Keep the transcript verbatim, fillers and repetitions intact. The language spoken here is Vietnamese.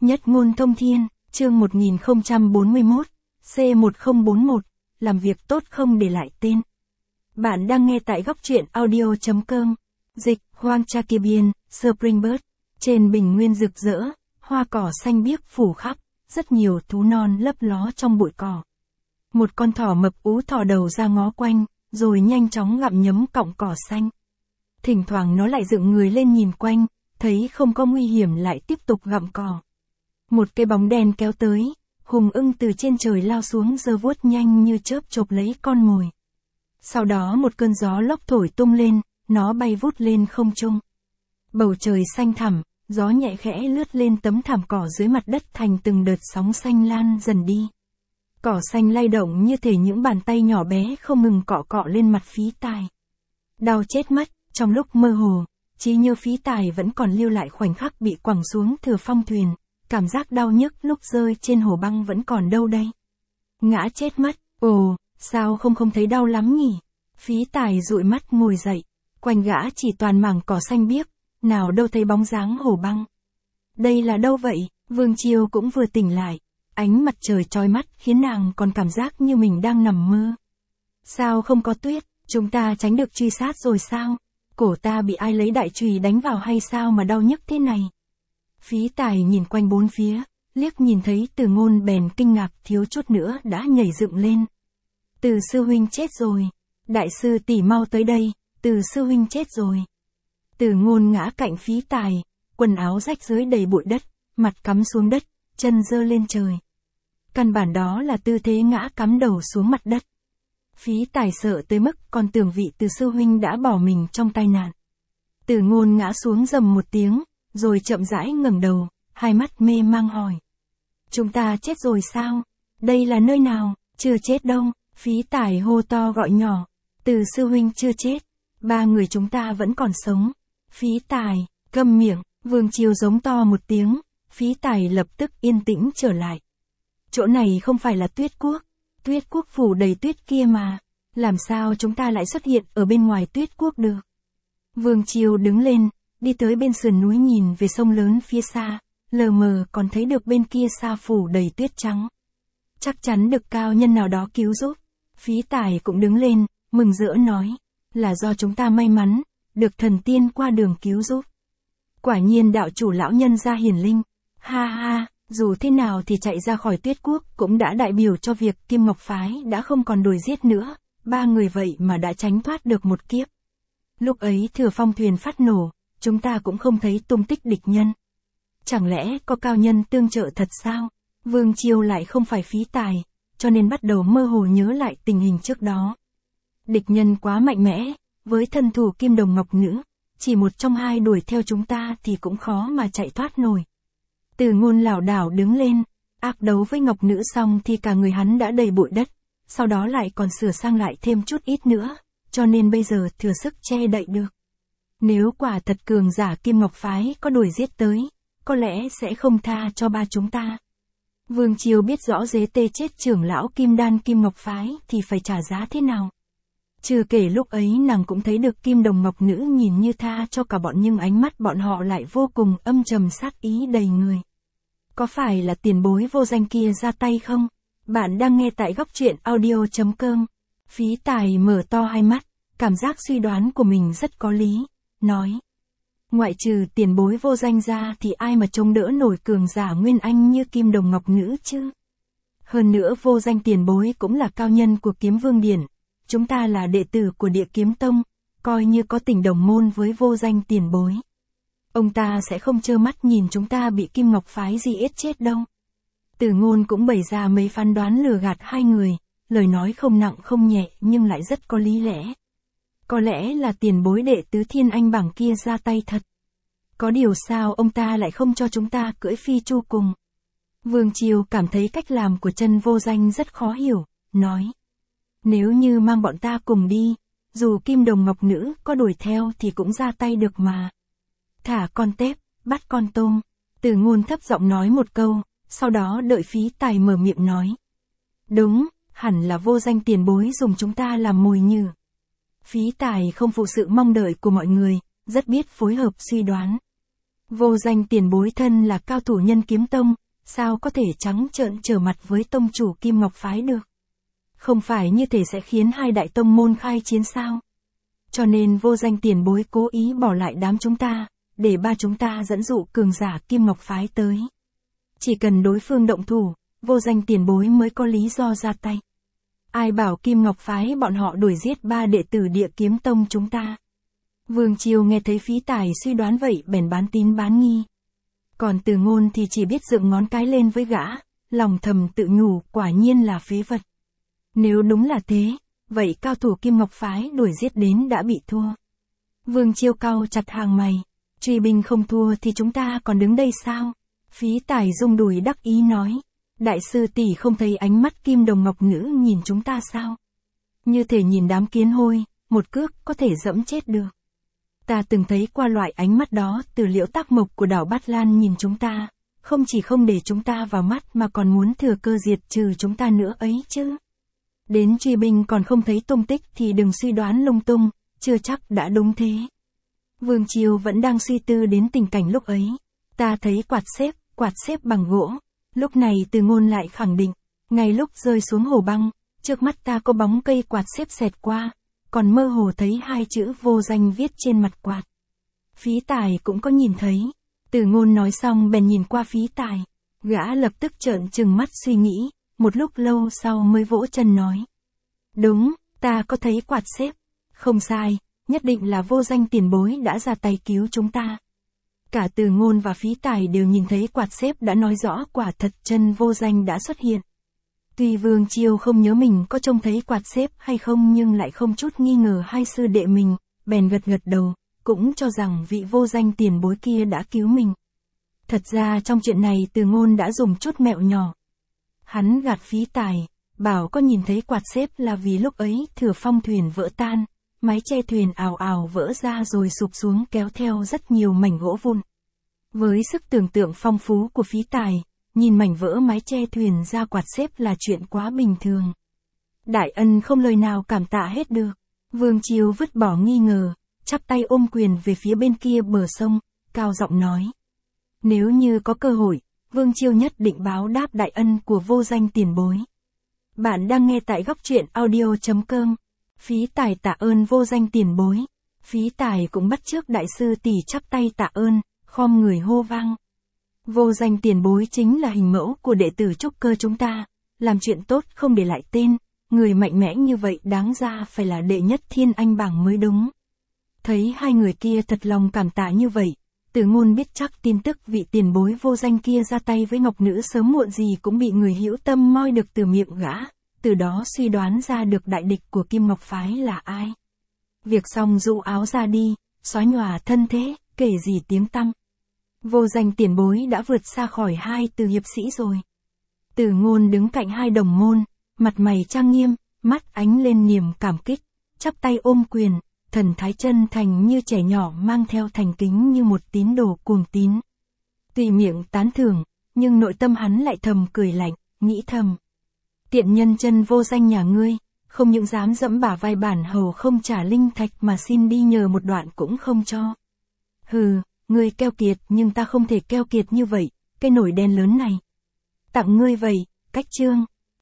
Nhất ngôn thông thiên, chương một nghìn không trăm bốn mươi mốt, C một không bốn mốt, làm việc tốt không để lại tên. Bạn đang nghe tại góc truyện audio chấm com. Dịch, Hoang Chakibian, Springbird. Trên bình nguyên rực rỡ, hoa cỏ xanh biếc phủ khắp, rất nhiều thú non lấp ló trong bụi cỏ. Một con thỏ mập ú thò đầu ra ngó quanh, rồi nhanh chóng gặm nhấm cọng cỏ xanh. Thỉnh thoảng nó lại dựng người lên nhìn quanh, thấy không có nguy hiểm lại tiếp tục gặm cỏ. Một cái bóng đen kéo tới, hùng ưng từ trên trời lao xuống giơ vuốt nhanh như chớp chộp lấy con mồi. Sau đó một cơn gió lốc thổi tung lên, nó bay vút lên không trung. Bầu trời xanh thẳm, gió nhẹ khẽ lướt lên tấm thảm cỏ dưới mặt đất thành từng đợt sóng xanh lan dần đi. Cỏ xanh lay động như thể những bàn tay nhỏ bé không ngừng cọ cọ lên mặt Phí Tài. Đau chết mất, trong lúc mơ hồ, trí nhớ Phí Tài vẫn còn lưu lại khoảnh khắc bị quẳng xuống Thừa Phong thuyền, cảm giác đau nhức lúc rơi trên hồ băng vẫn còn đâu đây. Ngã chết mất, ồ, sao không không thấy đau lắm nhỉ? Phí Tài dụi mắt ngồi dậy, quanh gã chỉ toàn mảng cỏ xanh biếc, nào đâu thấy bóng dáng hồ băng. Đây là đâu vậy? Vương Chiêu cũng vừa tỉnh lại, ánh mặt trời chói mắt khiến nàng còn cảm giác như mình đang nằm mơ. Sao không có tuyết, chúng ta tránh được truy sát rồi sao? Cổ ta bị ai lấy đại chùy đánh vào hay sao mà đau nhức thế này? Phí Tài nhìn quanh bốn phía, liếc nhìn thấy Từ Ngôn bèn kinh ngạc thiếu chút nữa đã nhảy dựng lên. Từ sư huynh chết rồi. Đại sư tỷ mau tới đây, Từ sư huynh chết rồi. Từ Ngôn ngã cạnh Phí Tài, quần áo rách rưới đầy bụi đất, mặt cắm xuống đất, chân giơ lên trời. Căn bản đó là tư thế ngã cắm đầu xuống mặt đất. Phí Tài sợ tới mức còn tưởng vị Từ sư huynh đã bỏ mình trong tai nạn. Từ Ngôn ngã xuống rầm một tiếng, rồi chậm rãi ngẩng đầu, hai mắt mê mang hỏi. Chúng ta chết rồi sao? Đây là nơi nào? Chưa chết đâu. Phí Tài hô to gọi nhỏ. Từ sư huynh chưa chết. Ba người chúng ta vẫn còn sống. Phí Tài, câm miệng. Vương Chiêu giống to một tiếng. Phí Tài lập tức yên tĩnh trở lại. Chỗ này không phải là Tuyết Quốc. Tuyết Quốc phủ đầy tuyết kia mà. Làm sao chúng ta lại xuất hiện ở bên ngoài Tuyết Quốc được? Vương Chiêu đứng lên, đi tới bên sườn núi nhìn về sông lớn phía xa, lờ mờ còn thấy được bên kia xa phủ đầy tuyết trắng. Chắc chắn được cao nhân nào đó cứu giúp. Phí Tài cũng đứng lên, mừng rỡ nói, là do chúng ta may mắn, được thần tiên qua đường cứu giúp. Quả nhiên đạo chủ lão nhân ra hiển linh, ha ha, dù thế nào thì chạy ra khỏi Tuyết Quốc cũng đã đại biểu cho việc Kim Ngọc Phái đã không còn đuổi giết nữa, ba người vậy mà đã tránh thoát được một kiếp. Lúc ấy Thừa Phong thuyền phát nổ, chúng ta cũng không thấy tung tích địch nhân. Chẳng lẽ có cao nhân tương trợ thật sao? Vương Chiêu lại không phải Phí Tài, cho nên bắt đầu mơ hồ nhớ lại tình hình trước đó. Địch nhân quá mạnh mẽ, với thân thủ Kim Đồng Ngọc Nữ, chỉ một trong hai đuổi theo chúng ta thì cũng khó mà chạy thoát nổi. Từ Ngôn lảo đảo đứng lên, ác đấu với Ngọc Nữ xong thì cả người hắn đã đầy bụi đất, sau đó lại còn sửa sang lại thêm chút ít nữa, cho nên bây giờ thừa sức che đậy được. Nếu quả thật cường giả Kim Ngọc Phái có đuổi giết tới, có lẽ sẽ không tha cho ba chúng ta. Vương Chiêu biết rõ dế tê chết trưởng lão Kim Đan Kim Ngọc Phái thì phải trả giá thế nào. Chưa kể lúc ấy nàng cũng thấy được Kim Đồng Ngọc Nữ nhìn như tha cho cả bọn nhưng ánh mắt bọn họ lại vô cùng âm trầm sát ý đầy người. Có phải là tiền bối vô danh kia ra tay không? Bạn đang nghe tại góc truyện audio chấm com. Phí Tài mở to hai mắt, cảm giác suy đoán của mình rất có lý, nói. Ngoại trừ tiền bối vô danh ra thì ai mà chống đỡ nổi cường giả Nguyên Anh như Kim Đồng Ngọc Nữ chứ? Hơn nữa vô danh tiền bối cũng là cao nhân của Kiếm Vương Điển. Chúng ta là đệ tử của Địa Kiếm Tông, coi như có tình đồng môn với vô danh tiền bối. Ông ta sẽ không trơ mắt nhìn chúng ta bị Kim Ngọc Phái gì ết chết đâu. Từ Ngôn cũng bày ra mấy phán đoán lừa gạt hai người, lời nói không nặng không nhẹ nhưng lại rất có lý lẽ. Có lẽ là tiền bối đệ tứ Thiên Anh bảng kia ra tay thật. Có điều sao ông ta lại không cho chúng ta cưỡi phi chu cùng? Vương Chiêu cảm thấy cách làm của chân vô danh rất khó hiểu, nói. Nếu như mang bọn ta cùng đi, dù Kim Đồng Ngọc Nữ có đuổi theo thì cũng ra tay được mà. Thả con tép, bắt con tôm. Từ Ngôn thấp giọng nói một câu, sau đó đợi Phí Tài mở miệng nói. Đúng, hẳn là vô danh tiền bối dùng chúng ta làm mồi nhử. Phí Tài không phụ sự mong đợi của mọi người, rất biết phối hợp suy đoán. Vô danh tiền bối thân là cao thủ Nhân Kiếm Tông, sao có thể trắng trợn trở mặt với tông chủ Kim Ngọc Phái được? Không phải như thể sẽ khiến hai đại tông môn khai chiến sao? Cho nên vô danh tiền bối cố ý bỏ lại đám chúng ta, để ba chúng ta dẫn dụ cường giả Kim Ngọc Phái tới. Chỉ cần đối phương động thủ, vô danh tiền bối mới có lý do ra tay. Ai bảo Kim Ngọc Phái bọn họ đuổi giết ba đệ tử Địa Kiếm Tông chúng ta? Vương Chiêu nghe thấy Phí Tài suy đoán vậy bèn bán tín bán nghi. Còn Từ Ngôn thì chỉ biết dựng ngón cái lên với gã, lòng thầm tự nhủ quả nhiên là phế vật. Nếu đúng là thế, vậy cao thủ Kim Ngọc Phái đuổi giết đến đã bị thua. Vương Chiêu cau chặt hàng mày, truy binh không thua thì chúng ta còn đứng đây sao? Phí Tài rung đùi đắc ý nói, đại sư tỷ không thấy ánh mắt kim đồng ngọc nữ nhìn chúng ta sao? Như thể nhìn đám kiến hôi, một cước có thể dẫm chết được. Ta từng thấy qua loại ánh mắt đó từ Liễu Tác Mộc của đảo Bát Lan nhìn chúng ta, không chỉ không để chúng ta vào mắt mà còn muốn thừa cơ diệt trừ chúng ta nữa ấy chứ. Đến truy binh còn không thấy tung tích thì đừng suy đoán lung tung, chưa chắc đã đúng thế. Vương Chiêu vẫn đang suy tư đến tình cảnh lúc ấy. Ta thấy quạt xếp, quạt xếp bằng gỗ. Lúc này Từ Ngôn lại khẳng định, ngay lúc rơi xuống hồ băng, trước mắt ta có bóng cây quạt xếp xẹt qua, còn mơ hồ thấy hai chữ vô danh viết trên mặt quạt. Phí Tài cũng có nhìn thấy. Từ Ngôn nói xong bèn nhìn qua Phí Tài. Gã lập tức trợn trừng mắt suy nghĩ, một lúc lâu sau mới vỗ chân nói. Đúng, ta có thấy quạt xếp. Không sai, nhất định là vô danh tiền bối đã ra tay cứu chúng ta. Cả Từ Ngôn và Phí Tài đều nhìn thấy quạt xếp đã nói rõ quả thật chân vô danh đã xuất hiện. Tuy Vương Chiêu không nhớ mình có trông thấy quạt xếp hay không nhưng lại không chút nghi ngờ hai sư đệ mình, bèn gật gật đầu, cũng cho rằng vị vô danh tiền bối kia đã cứu mình. Thật ra trong chuyện này Từ Ngôn đã dùng chút mẹo nhỏ. Hắn gạt Phí Tài, bảo có nhìn thấy quạt xếp là vì lúc ấy thừa phong thuyền vỡ tan, mái che thuyền ào ào vỡ ra rồi sụp xuống kéo theo rất nhiều mảnh gỗ vụn. Với sức tưởng tượng phong phú của Phí Tài, nhìn mảnh vỡ mái che thuyền ra quạt xếp là chuyện quá bình thường. Đại ân không lời nào cảm tạ hết được. Vương Chiêu vứt bỏ nghi ngờ, chắp tay ôm quyền về phía bên kia bờ sông, cao giọng nói. Nếu như có cơ hội, Vương Chiêu nhất định báo đáp đại ân của vô danh tiền bối. Bạn đang nghe tại góc truyện audio chấm com. Phí Tài tạ ơn vô danh tiền bối. Phí Tài cũng bắt chước đại sư tỷ chắp tay tạ ơn, khom người hô vang. Vô danh tiền bối chính là hình mẫu của đệ tử trúc cơ chúng ta, làm chuyện tốt không để lại tên, người mạnh mẽ như vậy đáng ra phải là đệ nhất thiên anh bảng mới đúng. Thấy hai người kia thật lòng cảm tạ như vậy, Từ Ngôn biết chắc tin tức vị tiền bối vô danh kia ra tay với ngọc nữ sớm muộn gì cũng bị người hữu tâm moi được từ miệng gã, từ đó suy đoán ra được đại địch của Kim Ngọc Phái là ai. Việc xong dụ áo ra đi, xóa nhòa thân thế, kể gì tiếng tăm. Vô danh tiền bối đã vượt xa khỏi hai từ hiệp sĩ rồi. Từ Ngôn đứng cạnh hai đồng môn, mặt mày trang nghiêm, mắt ánh lên niềm cảm kích, chắp tay ôm quyền, thần thái chân thành như trẻ nhỏ mang theo thành kính như một tín đồ cuồng tín. Tuy miệng tán thưởng, nhưng nội tâm hắn lại thầm cười lạnh, nghĩ thầm. Tiện nhân chân vô danh nhà ngươi, không những dám dẫm bả vai bản hầu không trả linh thạch mà xin đi nhờ một đoạn cũng không cho. Hừ, ngươi keo kiệt nhưng ta không thể keo kiệt như vậy, cái nồi đen lớn này. Tặng ngươi vậy, cách chương.